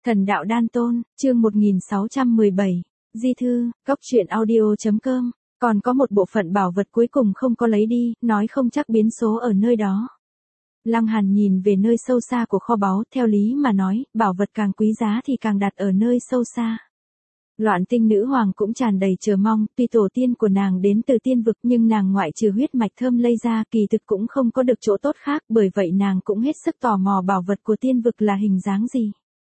Thần đạo đan tôn, chương 1617, Di thư, cốc truyện audio.com, còn có một bộ phận bảo vật cuối cùng không có lấy đi, nói không chắc biến số ở nơi đó. Lăng Hàn nhìn về nơi sâu xa của kho báu, theo lý mà nói, bảo vật càng quý giá thì càng đặt ở nơi sâu xa. Loạn Tinh nữ hoàng cũng tràn đầy chờ mong, tuy tổ tiên của nàng đến từ tiên vực nhưng nàng ngoại trừ huyết mạch thơm lây ra kỳ thực cũng không có được chỗ tốt khác, bởi vậy nàng cũng hết sức tò mò bảo vật của tiên vực là hình dáng gì.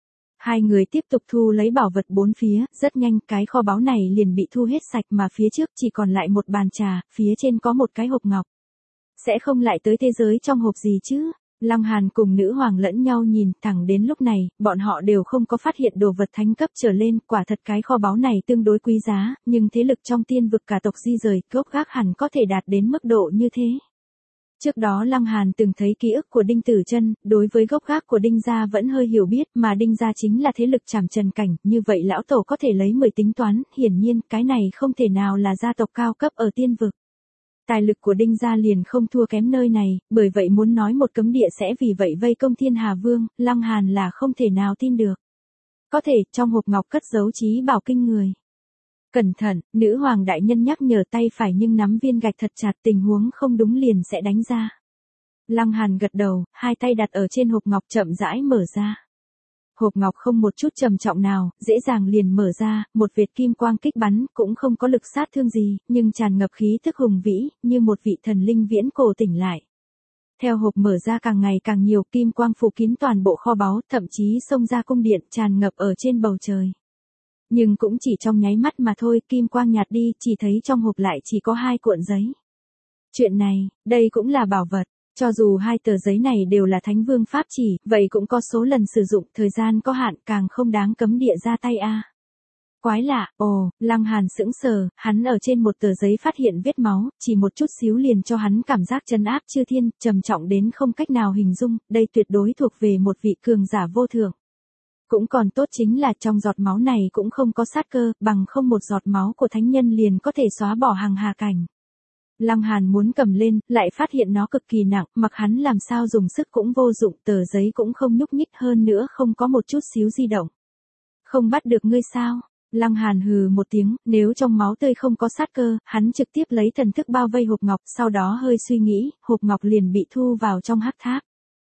Hai người tiếp tục thu lấy bảo vật bốn phía, rất nhanh cái kho báu này liền bị thu hết sạch mà phía trước chỉ còn lại một bàn trà, phía trên có một cái hộp ngọc. Sẽ không lại tới thế giới trong hộp gì chứ? Lăng Hàn cùng nữ hoàng lẫn nhau nhìn, thẳng đến lúc này, bọn họ đều không có phát hiện đồ vật thánh cấp trở lên, quả thật cái kho báu này tương đối quý giá, nhưng thế lực trong tiên vực cả tộc di rời, gốc gác hẳn có thể đạt đến mức độ như thế. Trước đó Lăng Hàn từng thấy ký ức của Đinh Tử Chân, đối với gốc gác của Đinh gia vẫn hơi hiểu biết, mà Đinh gia chính là thế lực trảm trần cảnh, như vậy lão tổ có thể lấy 10 tính toán, hiển nhiên cái này không thể nào là gia tộc cao cấp ở tiên vực. Tài lực của Đinh gia liền không thua kém nơi này, bởi vậy muốn nói một cấm địa sẽ vì vậy vây công Thiên Hà Vương, Lăng Hàn là không thể nào tin được. Có thể, trong hộp ngọc cất giấu trí bảo kinh người. Cẩn thận, nữ hoàng đại nhân nhắc nhở, tay phải nhưng nắm viên gạch thật chặt, tình huống không đúng liền sẽ đánh ra. Lăng Hàn gật đầu, hai tay đặt ở trên hộp ngọc chậm rãi mở ra. Hộp ngọc không một chút trầm trọng nào, dễ dàng liền mở ra, một vệt kim quang kích bắn, cũng không có lực sát thương gì, nhưng tràn ngập khí tức hùng vĩ, như một vị thần linh viễn cổ tỉnh lại. Theo hộp mở ra càng ngày càng nhiều, kim quang phủ kín toàn bộ kho báu, thậm chí xông ra cung điện, tràn ngập ở trên bầu trời. Nhưng cũng chỉ trong nháy mắt mà thôi, kim quang nhạt đi, chỉ thấy trong hộp lại chỉ có 2 cuộn giấy. Chuyện này, đây cũng là bảo vật. Cho dù 2 tờ giấy này đều là Thánh Vương pháp chỉ, vậy cũng có số lần sử dụng, thời gian có hạn, càng không đáng cấm địa ra tay a. Quái lạ, Lăng Hàn sững sờ, hắn ở trên một tờ giấy phát hiện vết máu, chỉ một chút xíu liền cho hắn cảm giác trấn áp chư thiên, trầm trọng đến không cách nào hình dung, đây tuyệt đối thuộc về một vị cường giả vô thượng. Cũng còn tốt chính là trong giọt máu này cũng không có sát cơ, bằng không một giọt máu của thánh nhân liền có thể xóa bỏ hàng hà cảnh. Lăng Hàn muốn cầm lên, lại phát hiện nó cực kỳ nặng, mặc hắn làm sao dùng sức cũng vô dụng, tờ giấy cũng không nhúc nhích, hơn nữa không có một chút xíu di động. Không bắt được ngươi sao? Lăng Hàn hừ một tiếng, nếu trong máu tươi không có sát cơ, hắn trực tiếp lấy thần thức bao vây hộp ngọc, sau đó hơi suy nghĩ, hộp ngọc liền bị thu vào trong hắc tháp.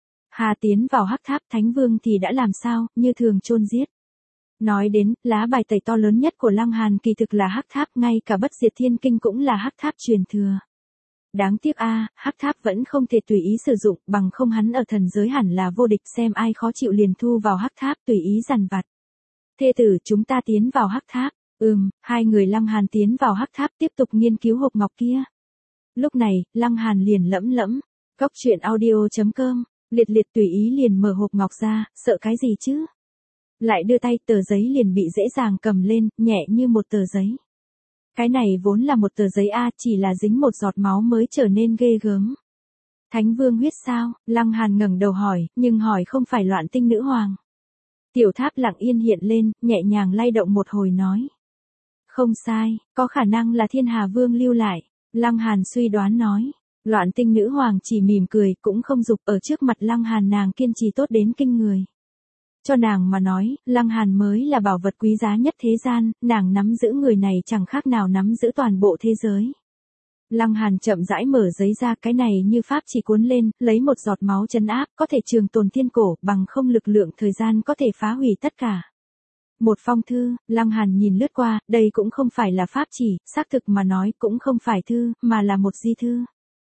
Hà tiến vào hắc tháp, Thánh Vương thì đã làm sao, như thường chôn giết. Nói đến, lá bài tẩy to lớn nhất của Lăng Hàn kỳ thực là hắc tháp, ngay cả bất diệt thiên kinh cũng là hắc tháp truyền thừa. Đáng tiếc hắc tháp vẫn không thể tùy ý sử dụng, bằng không hắn ở thần giới hẳn là vô địch, xem ai khó chịu liền thu vào hắc tháp tùy ý dằn vặt. Thê tử, chúng ta tiến vào hắc tháp. Hai người Lăng Hàn tiến vào hắc tháp tiếp tục nghiên cứu hộp ngọc kia. Lúc này, Lăng Hàn liền lẩm lẩm, cốc truyện audio.com, liệt tùy ý liền mở hộp ngọc ra, sợ cái gì chứ? Lại đưa tay, tờ giấy liền bị dễ dàng cầm lên, nhẹ như một tờ giấy. Cái này vốn là một tờ giấy chỉ là dính một giọt máu mới trở nên ghê gớm. Thánh Vương huyết sao? Lăng Hàn ngẩng đầu hỏi, nhưng hỏi không phải Loạn Tinh nữ hoàng. Tiểu tháp lặng yên hiện lên, nhẹ nhàng lay động một hồi nói. Không sai, có khả năng là Thiên Hà Vương lưu lại. Lăng Hàn suy đoán nói. Loạn Tinh nữ hoàng chỉ mỉm cười, cũng không dục, ở trước mặt Lăng Hàn nàng kiên trì tốt đến kinh người. Cho nàng mà nói, Lăng Hàn mới là bảo vật quý giá nhất thế gian, nàng nắm giữ người này chẳng khác nào nắm giữ toàn bộ thế giới. Lăng Hàn chậm rãi mở giấy ra, cái này như pháp chỉ cuốn lên, lấy một giọt máu trấn áp, có thể trường tồn thiên cổ, bằng không lực lượng thời gian có thể phá hủy tất cả. Một phong thư, Lăng Hàn nhìn lướt qua, đây cũng không phải là pháp chỉ, xác thực mà nói cũng không phải thư, mà là một di thư.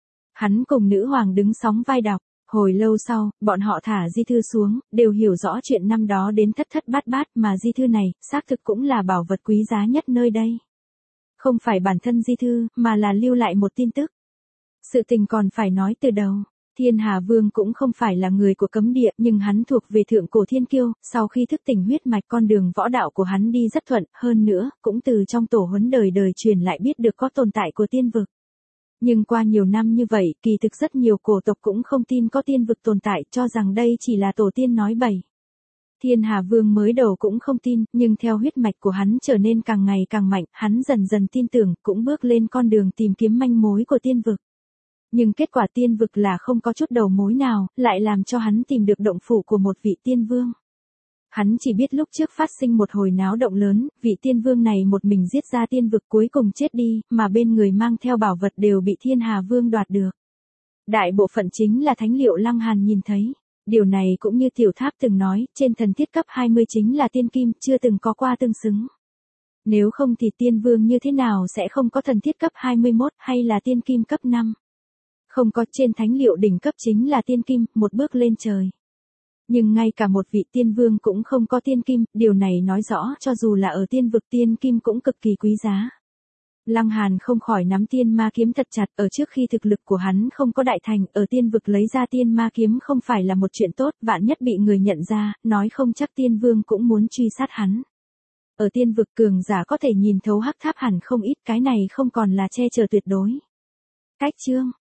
Hắn cùng nữ hoàng đứng sóng vai đọc. Hồi lâu sau, bọn họ thả di thư xuống, đều hiểu rõ chuyện năm đó đến thất thất bát bát, mà di thư này, xác thực cũng là bảo vật quý giá nhất nơi đây. Không phải bản thân di thư, mà là lưu lại một tin tức. Sự tình còn phải nói từ đầu. Thiên Hà Vương cũng không phải là người của cấm địa, nhưng hắn thuộc về thượng cổ thiên kiêu, sau khi thức tỉnh huyết mạch con đường võ đạo của hắn đi rất thuận, hơn nữa, cũng từ trong tổ huấn đời đời truyền lại biết được có tồn tại của tiên vực. Nhưng qua nhiều năm như vậy, kỳ thực rất nhiều cổ tộc cũng không tin có tiên vực tồn tại, cho rằng đây chỉ là tổ tiên nói bậy. Thiên Hà Vương mới đầu cũng không tin, nhưng theo huyết mạch của hắn trở nên càng ngày càng mạnh, hắn dần dần tin tưởng, cũng bước lên con đường tìm kiếm manh mối của tiên vực. Nhưng kết quả tiên vực là không có chút đầu mối nào, lại làm cho hắn tìm được động phủ của một vị tiên vương. Hắn chỉ biết lúc trước phát sinh một hồi náo động lớn, vị tiên vương này một mình giết ra tiên vực cuối cùng chết đi, mà bên người mang theo bảo vật đều bị thiên hà vương đoạt được. Đại bộ phận chính là thánh liệu Lăng Hàn nhìn thấy. Điều này cũng như tiểu tháp từng nói, trên thần thiết cấp 20 chính là tiên kim, chưa từng có qua tương xứng. Nếu không thì tiên vương như thế nào sẽ không có thần thiết cấp 21 hay là tiên kim cấp 5. Không có, trên thánh liệu đỉnh cấp chính là tiên kim, một bước lên trời. Nhưng ngay cả một vị tiên vương cũng không có tiên kim, điều này nói rõ cho dù là ở tiên vực tiên kim cũng cực kỳ quý giá. Lăng Hàn không khỏi nắm tiên ma kiếm thật chặt, ở trước khi thực lực của hắn không có đại thành, ở tiên vực lấy ra tiên ma kiếm không phải là một chuyện tốt, vạn nhất bị người nhận ra, nói không chắc tiên vương cũng muốn truy sát hắn. Ở tiên vực cường giả có thể nhìn thấu hắc tháp hẳn không ít, cái này không còn là che chở tuyệt đối. Cách chương